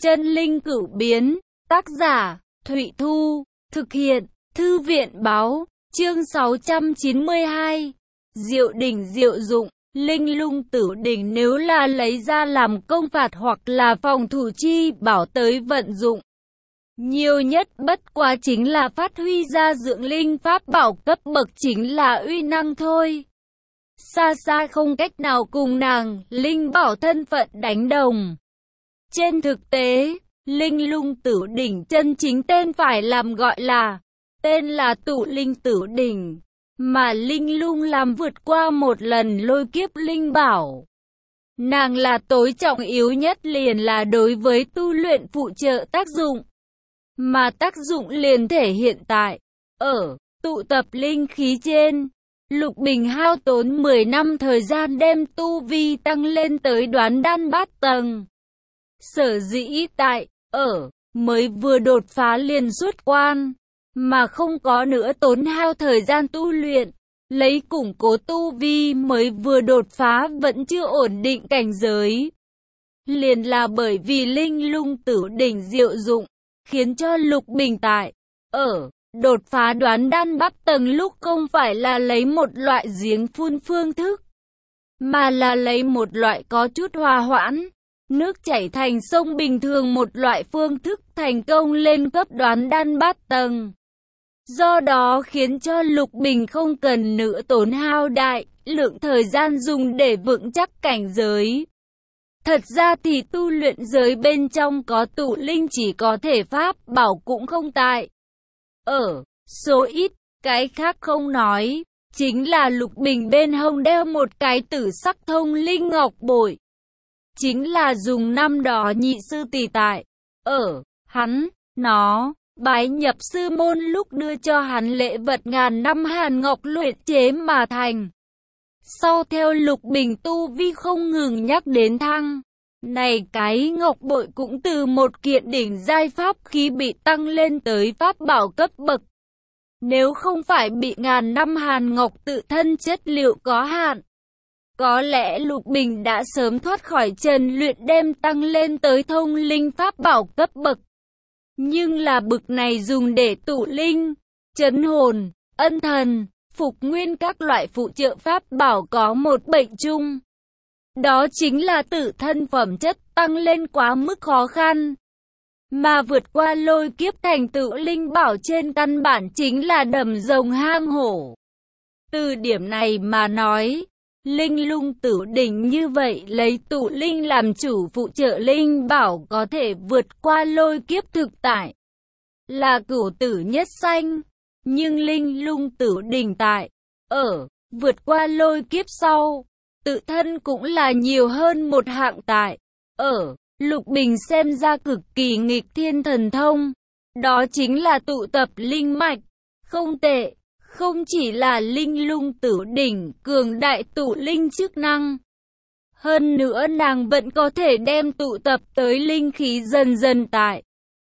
Chân linh cửu biến, tác giả, Thụy Thu, thực hiện, Thư viện báo, chương 692. Diệu đỉnh diệu dụng, linh lung tử đỉnh nếu là lấy ra làm công phạt hoặc là phòng thủ chi bảo tới vận dụng. Nhiều nhất bất quá chính là phát huy ra dưỡng linh pháp bảo cấp bậc chính là uy năng thôi. Xa xa không cách nào cùng nàng, linh bảo thân phận đánh đồng. Trên thực tế, linh lung tử đỉnh chân chính tên phải làm gọi là, tên là tụ linh tử đỉnh, mà linh lung làm vượt qua một lần lôi kiếp linh bảo. Nàng là tối trọng yếu nhất liền là đối với tu luyện phụ trợ tác dụng, mà tác dụng liền thể hiện tại, ở, tụ tập linh khí trên. Lục Bình hao tốn 10 năm thời gian đem tu vi tăng lên tới đoán đan bát tầng. Sở dĩ tại, mới vừa đột phá liền xuất quan, mà không có nữa tốn hao thời gian tu luyện, lấy củng cố tu vi mới vừa đột phá vẫn chưa ổn định cảnh giới. Liền là bởi vì linh lung tử đỉnh diệu dụng, khiến cho Lục Bình tại, đột phá đoán đan bát tầng lúc không phải là lấy một loại giếng phun phương thức, mà là lấy một loại có chút hòa hoãn, nước chảy thành sông bình thường một loại phương thức thành công lên cấp đoán đan bát tầng. Do đó khiến cho Lục Bình không cần nữa tốn hao đại lượng thời gian dùng để vững chắc cảnh giới. Thật ra thì tu luyện giới bên trong có tụ linh chỉ có thể pháp bảo cũng không tại. Số ít, cái khác không nói, chính là Lục Bình bên hông đeo một cái tử sắc thông linh ngọc bội. Chính là dùng năm đó nhị sư tỷ tại, nó, bái nhập sư môn lúc đưa cho hắn lễ vật ngàn năm hàn ngọc luyện chế mà thành. Sau theo Lục Bình tu vi không ngừng nhắc đến thăng. Này cái ngọc bội cũng từ một kiện đỉnh giai pháp khí bị tăng lên tới pháp bảo cấp bậc. Nếu không phải bị ngàn năm hàn ngọc tự thân chất liệu có hạn, có lẽ Lục Bình đã sớm thoát khỏi trần luyện đem tăng lên tới thông linh pháp bảo cấp bậc. Nhưng là bực này dùng để tụ linh, trấn hồn, ân thần, phục nguyên các loại phụ trợ pháp bảo có một bệnh chung. Đó chính là tự thân phẩm chất tăng lên quá mức khó khăn. Mà vượt qua lôi kiếp thành tựu linh bảo trên căn bản chính là đầm rồng hang hổ. Từ điểm này mà nói, linh lung tử đỉnh như vậy lấy tụ linh làm chủ phụ trợ linh bảo có thể vượt qua lôi kiếp thực tại. Là cửu tử nhất sanh, nhưng linh lung tử đỉnh tại, vượt qua lôi kiếp sau, tự thân cũng là nhiều hơn một hạng tại, Lục Bình xem ra cực kỳ nghịch thiên thần thông, đó chính là tụ tập linh mạch, không tệ, không chỉ là linh lung tử đỉnh cường đại tụ linh chức năng. Hơn nữa nàng vẫn có thể đem tụ tập tới linh khí dần dần tại,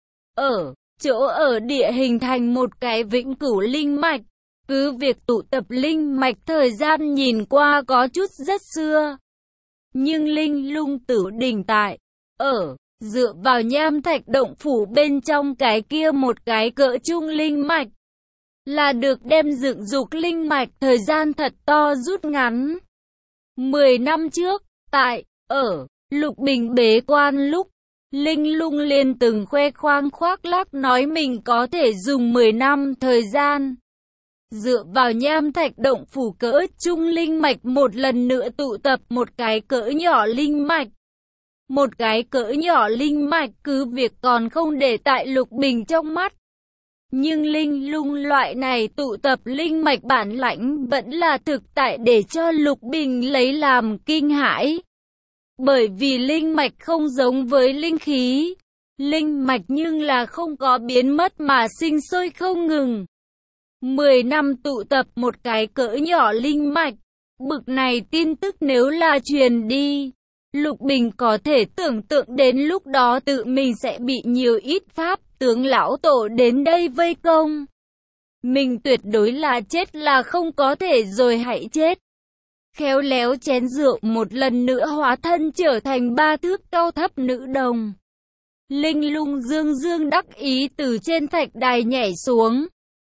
chỗ ở địa hình thành một cái vĩnh cửu linh mạch. Cứ việc tụ tập linh mạch thời gian nhìn qua có chút rất xưa. Nhưng linh lung tử đỉnh tại, dựa vào nham thạch động phủ bên trong cái kia một cái cỡ trung linh mạch, là được đem dựng dục linh mạch thời gian thật to rút ngắn. 10 năm trước, tại, Lục Bình bế quan lúc, linh lung liền từng khoe khoang khoác lác nói mình có thể dùng 10 năm thời gian. Dựa vào nham thạch động phủ cỡ trung linh mạch một lần nữa tụ tập một cái cỡ nhỏ linh mạch. Một cái cỡ nhỏ linh mạch cứ việc còn không để tại Lục Bình trong mắt. Nhưng linh lung loại này tụ tập linh mạch bản lãnh vẫn là thực tại để cho Lục Bình lấy làm kinh hãi. Bởi vì linh mạch không giống với linh khí. Linh mạch nhưng là không có biến mất mà sinh sôi không ngừng. 10 năm tụ tập một cái cỡ nhỏ linh mạch, bực này tin tức nếu là truyền đi, Lục Bình có thể tưởng tượng đến lúc đó tự mình sẽ bị nhiều ít pháp tướng lão tổ đến đây vây công. Mình tuyệt đối là chết là không có thể rồi hãy chết. Khéo léo chén rượu một lần nữa hóa thân trở thành 3 thước cao thấp nữ đồng. Linh Lung dương dương đắc ý từ trên thạch đài nhảy xuống.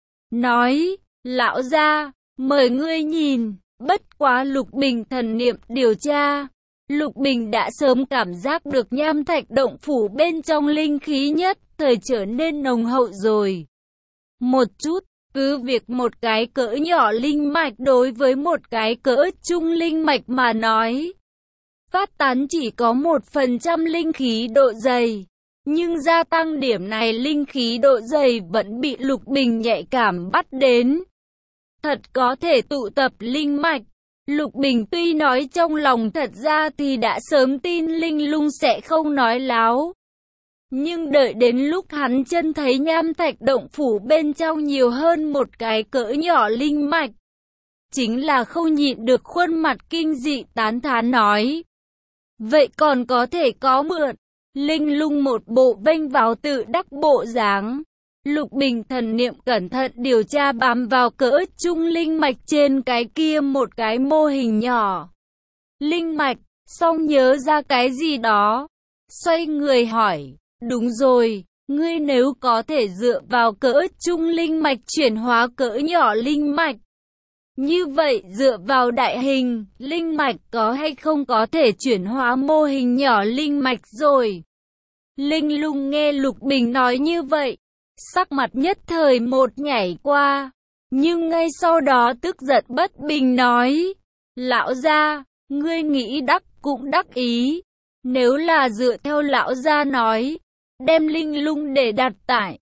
Nói, lão gia, mời ngươi nhìn, bất quá Lục Bình thần niệm điều tra. Lục Bình đã sớm cảm giác được nham thạch động phủ bên trong linh khí nhất thời trở nên nồng hậu rồi. Một chút, cứ việc một cái cỡ nhỏ linh mạch đối với một cái cỡ trung linh mạch mà nói, phát tán chỉ có 1% linh khí độ dày. Nhưng gia tăng điểm này linh khí độ dày vẫn bị Lục Bình nhạy cảm bắt đến. Thật có thể tụ tập linh mạch. Lục Bình tuy nói trong lòng thật ra thì đã sớm tin Linh Lung sẽ không nói láo. Nhưng đợi đến lúc hắn chân thấy nham thạch động phủ bên trong nhiều hơn một cái cỡ nhỏ linh mạch, chính là không nhịn được khuôn mặt kinh dị tán thán nói. Vậy còn có thể có mượn. Linh Lung một bộ vênh vào tự đắc bộ dáng. Lục Bình thần niệm cẩn thận điều tra bám vào cỡ trung linh mạch trên cái kia một cái mô hình nhỏ. Linh mạch, xong nhớ ra cái gì đó. Xoay người hỏi, đúng rồi, ngươi nếu có thể dựa vào cỡ trung linh mạch chuyển hóa cỡ nhỏ linh mạch. Như vậy dựa vào đại hình, linh mạch có hay không có thể chuyển hóa mô hình nhỏ linh mạch rồi. Linh Lung nghe Lục Bình nói như vậy, sắc mặt nhất thời một nhảy qua, nhưng ngay sau đó tức giận bất bình nói, lão gia, ngươi nghĩ đắc cũng đắc ý, nếu là dựa theo lão gia nói, đem Linh Lung để đặt tại,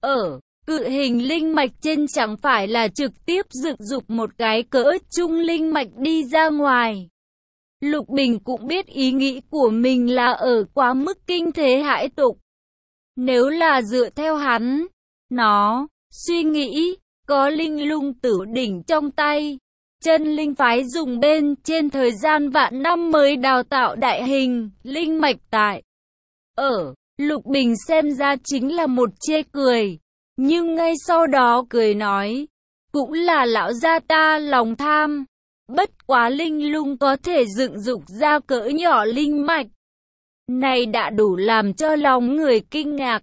cự hình linh mạch trên chẳng phải là trực tiếp dựng dục một cái cỡ trung linh mạch đi ra ngoài. Lục Bình cũng biết ý nghĩ của mình là ở quá mức kinh thế hãi tục. Nếu là dựa theo hắn, suy nghĩ, có Linh Lung Tử đỉnh trong tay, chân linh phái dùng bên trên thời gian vạn năm mới đào tạo đại hình, linh mạch tại. Lục Bình xem ra chính là một chê cười, nhưng ngay sau đó cười nói, cũng là lão gia ta lòng tham. Bất quá Linh Lung có thể dựng dục ra cỡ nhỏ linh mạch. Này đã đủ làm cho lòng người kinh ngạc,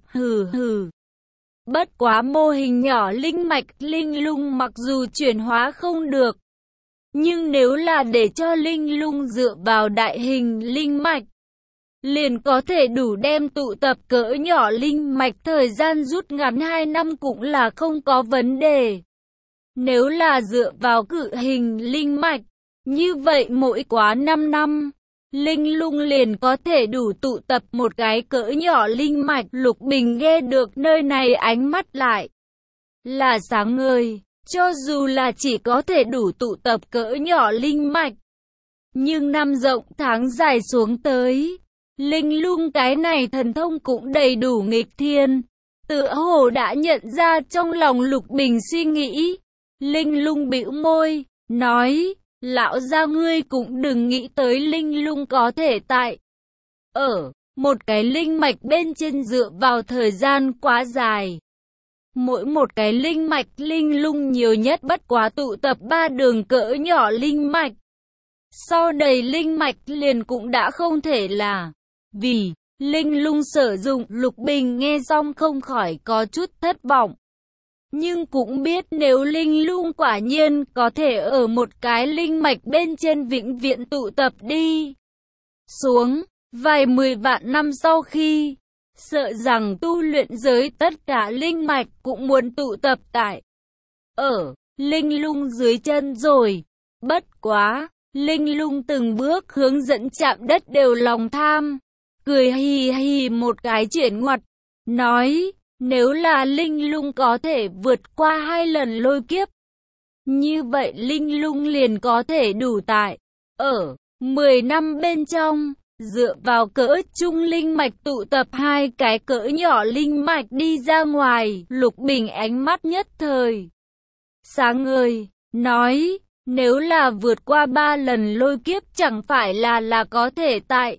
Bất quá mô hình nhỏ linh mạch Linh Lung mặc dù chuyển hóa không được. Nhưng nếu là để cho Linh Lung dựa vào đại hình linh mạch, liền có thể đủ đem tụ tập cỡ nhỏ linh mạch thời gian rút ngắn 2 năm cũng là không có vấn đề. Nếu là dựa vào cự hình linh mạch, như vậy mỗi quá 5 năm, Linh Lung liền có thể đủ tụ tập một cái cỡ nhỏ linh mạch. Lục Bình nghe được nơi này ánh mắt lại là sáng ngời, cho dù là chỉ có thể đủ tụ tập cỡ nhỏ linh mạch. Nhưng năm rộng tháng dài xuống tới, Linh Lung cái này thần thông cũng đầy đủ nghịch thiên, tựa hồ đã nhận ra trong lòng Lục Bình suy nghĩ. Linh Lung bĩu môi, nói, lão gia ngươi cũng đừng nghĩ tới Linh Lung có thể tại một cái linh mạch bên trên dựa vào thời gian quá dài. Mỗi một cái linh mạch Linh Lung nhiều nhất bất quá tụ tập 3 đường cỡ nhỏ linh mạch. Sau đầy linh mạch liền cũng đã không thể là vì Linh Lung sử dụng. Lục Bình nghe xong không khỏi có chút thất vọng. Nhưng cũng biết nếu Linh Lung quả nhiên có thể ở một cái linh mạch bên trên vĩnh viễn tụ tập đi xuống, vài 10 vạn năm sau khi, sợ rằng tu luyện giới tất cả linh mạch cũng muốn tụ tập tại Linh Lung dưới chân rồi. Bất quá, Linh Lung từng bước hướng dẫn chạm đất đều lòng tham, cười hì hì một cái chuyển ngoặt, nói, nếu là Linh Lung có thể vượt qua 2 lần lôi kiếp, như vậy Linh Lung liền có thể đủ tại 10 năm bên trong, dựa vào cỡ trung linh mạch tụ tập 2 cái cỡ nhỏ linh mạch đi ra ngoài. Lục Bình ánh mắt nhất thời sáng ngời, nói, nếu là vượt qua 3 lần lôi kiếp chẳng phải là có thể tại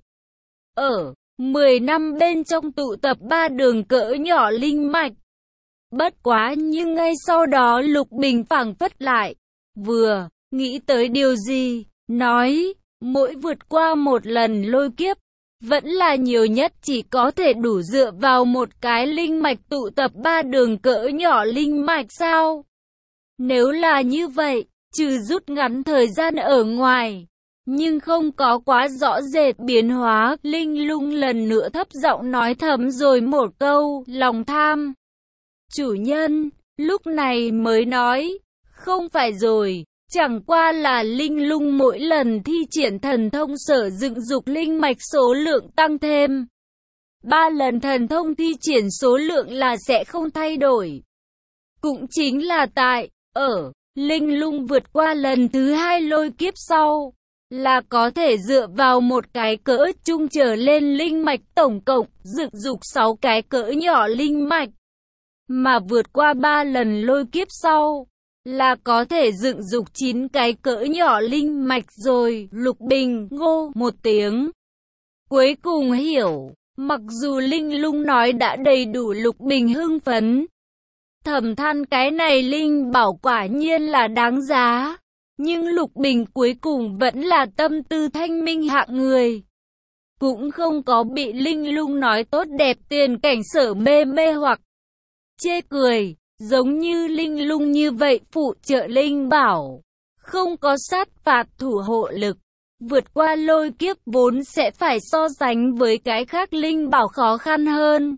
10 năm bên trong tụ tập 3 đường cỡ nhỏ linh mạch. Bất quá nhưng ngay sau đó Lục Bình phảng phất lại, vừa nghĩ tới điều gì, nói, mỗi vượt qua 1 lần lôi kiếp, vẫn là nhiều nhất chỉ có thể đủ dựa vào một cái linh mạch tụ tập 3 đường cỡ nhỏ linh mạch sao? Nếu là như vậy, trừ rút ngắn thời gian ở ngoài, nhưng không có quá rõ rệt biến hóa, Linh Lung lần nữa thấp giọng nói thầm rồi một câu, lòng tham. Chủ nhân, lúc này mới nói, không phải rồi, chẳng qua là Linh Lung mỗi lần thi triển thần thông sở dựng dục linh mạch số lượng tăng thêm. 3 lần thần thông thi triển số lượng là sẽ không thay đổi. Cũng chính là tại, Linh Lung vượt qua lần thứ 2 lôi kiếp sau, là có thể dựa vào một cái cỡ trung trở lên linh mạch tổng cộng, dựng dục 6 cái cỡ nhỏ linh mạch. Mà vượt qua 3 lần lôi kiếp sau, là có thể dựng dục 9 cái cỡ nhỏ linh mạch rồi. Lục Bình ngô một tiếng. Cuối cùng hiểu, mặc dù Linh Lung nói đã đầy đủ, Lục Bình hưng phấn. Thầm than cái này linh bảo quả nhiên là đáng giá. Nhưng Lục Bình cuối cùng vẫn là tâm tư thanh minh hạng người. Cũng không có bị Linh Lung nói tốt đẹp tiền cảnh sở mê hoặc chê cười. Giống như Linh Lung như vậy phụ trợ linh bảo, không có sát phạt thủ hộ lực, vượt qua lôi kiếp vốn sẽ phải so sánh với cái khác linh bảo khó khăn hơn.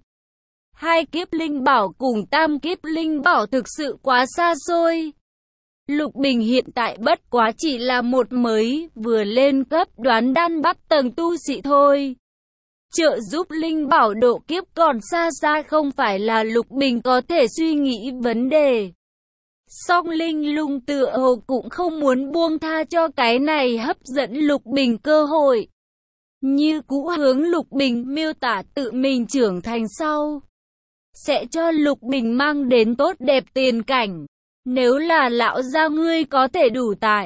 2 kiếp linh bảo cùng 3 kiếp linh bảo thực sự quá xa xôi. Lục Bình hiện tại bất quá chỉ là một mới vừa lên cấp đoán đan bắt tầng tu sĩ thôi. Trợ giúp linh bảo độ kiếp còn xa xa không phải là Lục Bình có thể suy nghĩ vấn đề. Song Linh Lung tựa hồ cũng không muốn buông tha cho cái này hấp dẫn Lục Bình cơ hội. Như cũ hướng Lục Bình miêu tả tự mình trưởng thành sau, sẽ cho Lục Bình mang đến tốt đẹp tiền cảnh. Nếu là lão gia ngươi có thể đủ tại,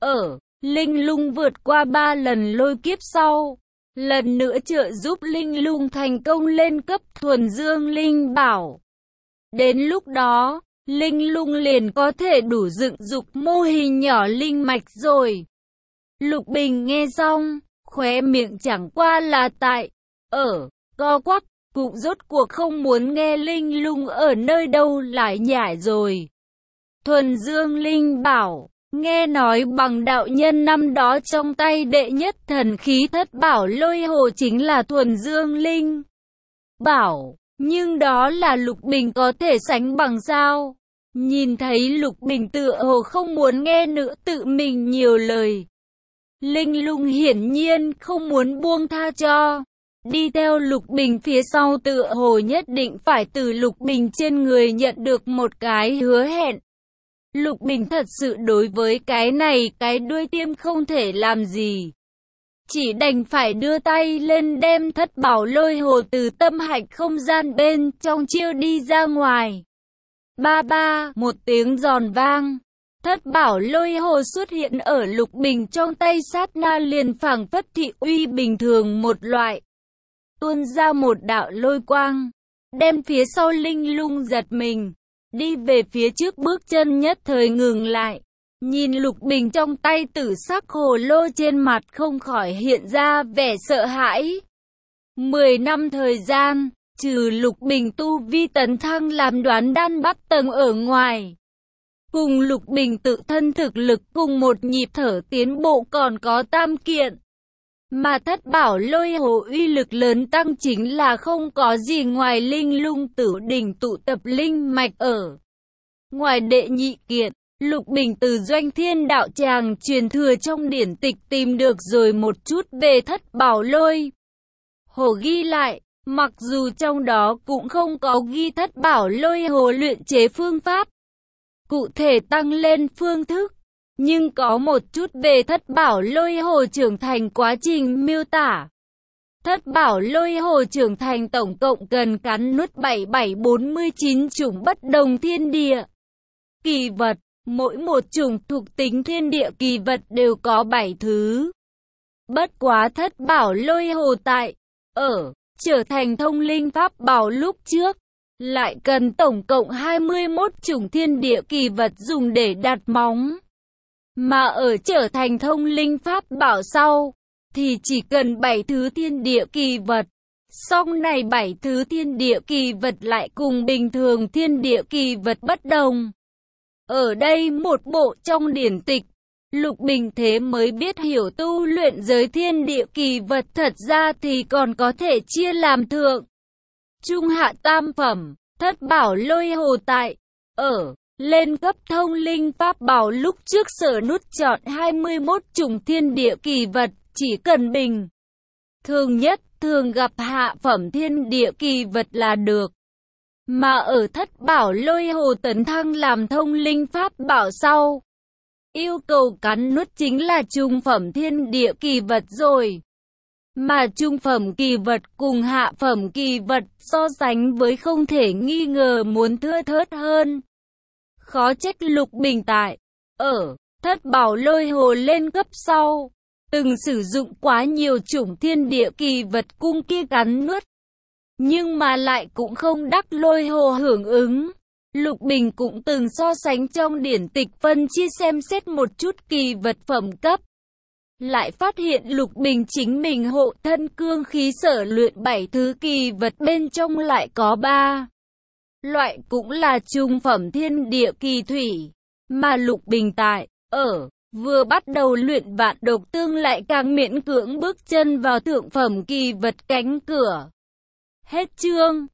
Linh Lung vượt qua 3 lần lôi kiếp sau, lần nữa trợ giúp Linh Lung thành công lên cấp thuần dương linh bảo. Đến lúc đó, Linh Lung liền có thể đủ dựng dục mô hình nhỏ linh mạch rồi. Lục Bình nghe xong, khóe miệng chẳng qua là tại, co quắp, cũng rốt cuộc không muốn nghe Linh Lung ở nơi đâu lại nhải rồi. Thuần dương linh bảo, nghe nói bằng đạo nhân năm đó trong tay đệ nhất thần khí thất bảo lôi hồ chính là thuần dương linh bảo, nhưng đó là Lục Bình có thể sánh bằng sao? Nhìn thấy Lục Bình tựa hồ không muốn nghe nữa tự mình nhiều lời, Linh Lung hiển nhiên không muốn buông tha cho. Đi theo Lục Bình phía sau tựa hồ nhất định phải từ Lục Bình trên người nhận được một cái hứa hẹn. Lục Bình thật sự đối với cái này cái đuôi tiêm không thể làm gì. Chỉ đành phải đưa tay lên đem thất bảo lôi hồ từ tâm hạch không gian bên trong chiêu đi ra ngoài. Ba ba, một tiếng giòn vang. Thất bảo lôi hồ xuất hiện ở Lục Bình trong tay, sát na liền phảng phất thị uy bình thường một loại. Tuôn ra một đạo lôi quang, đem phía sau Linh Lung giật mình. Đi về phía trước bước chân nhất thời ngừng lại. Nhìn Lục Bình trong tay tử sắc hồ lô, trên mặt không khỏi hiện ra vẻ sợ hãi. 10 năm thời gian, trừ Lục Bình tu vi tấn thăng làm đoán đan bắt tầng ở ngoài, cùng Lục Bình tự thân thực lực cùng một nhịp thở tiến bộ còn có 3 kiện. Mà thất bảo lôi hồ uy lực lớn tăng chính là không có gì ngoài Linh Lung tử đỉnh tụ tập linh mạch ở. Ngoài đệ nhị kiện, Lục Bình từ Doanh Thiên đạo tràng truyền thừa trong điển tịch tìm được rồi một chút về thất bảo lôi hồ ghi lại, mặc dù trong đó cũng không có ghi thất bảo lôi hồ luyện chế phương pháp cụ thể tăng lên phương thức, nhưng có một chút về thất bảo lôi hồ trưởng thành quá trình miêu tả. Thất bảo lôi hồ trưởng thành tổng cộng cần cắn nuốt 7749 chủng bất đồng thiên địa kỳ vật, mỗi một chủng thuộc tính thiên địa kỳ vật đều có 7 thứ. Bất quá thất bảo lôi hồ tại, trở thành thông linh pháp bảo lúc trước, lại cần tổng cộng 21 chủng thiên địa kỳ vật dùng để đặt móng. Mà ở trở thành thông linh pháp bảo sau, thì chỉ cần 7 thứ thiên địa kỳ vật. Song này 7 thứ thiên địa kỳ vật lại cùng bình thường thiên địa kỳ vật bất đồng. Ở đây một bộ trong điển tịch, Lục Bình thế mới biết hiểu tu luyện giới thiên địa kỳ vật thật ra thì còn có thể chia làm thượng, trung hạ tam phẩm. Thất bảo lôi hồ tại ở lên cấp thông linh pháp bảo lúc trước sở nút chọn 21 chủng thiên địa kỳ vật, chỉ cần bình thường nhất thường gặp hạ phẩm thiên địa kỳ vật là được. Mà ở thất bảo lôi hồ tấn thăng làm thông linh pháp bảo sau, yêu cầu cắn nuốt chính là trung phẩm thiên địa kỳ vật rồi. Mà trung phẩm kỳ vật cùng hạ phẩm kỳ vật so sánh với không thể nghi ngờ muốn thưa thớt hơn. Khó trách Lục Bình tại ở thất bảo lôi hồ lên cấp sau, từng sử dụng quá nhiều chủng thiên địa kỳ vật cung kia cắn nuốt, nhưng mà lại cũng không đắc lôi hồ hưởng ứng. Lục Bình cũng từng so sánh trong điển tịch phân chia xem xét một chút kỳ vật phẩm cấp. Lại phát hiện Lục Bình chính mình hộ thân cương khí sở luyện 7 thứ kỳ vật bên trong lại có 3 loại cũng là trung phẩm thiên địa kỳ thủy. Mà Lục Bình tại ở vừa bắt đầu luyện vạn độc tương lại càng miễn cưỡng bước chân vào thượng phẩm kỳ vật cánh cửa. Hết chương.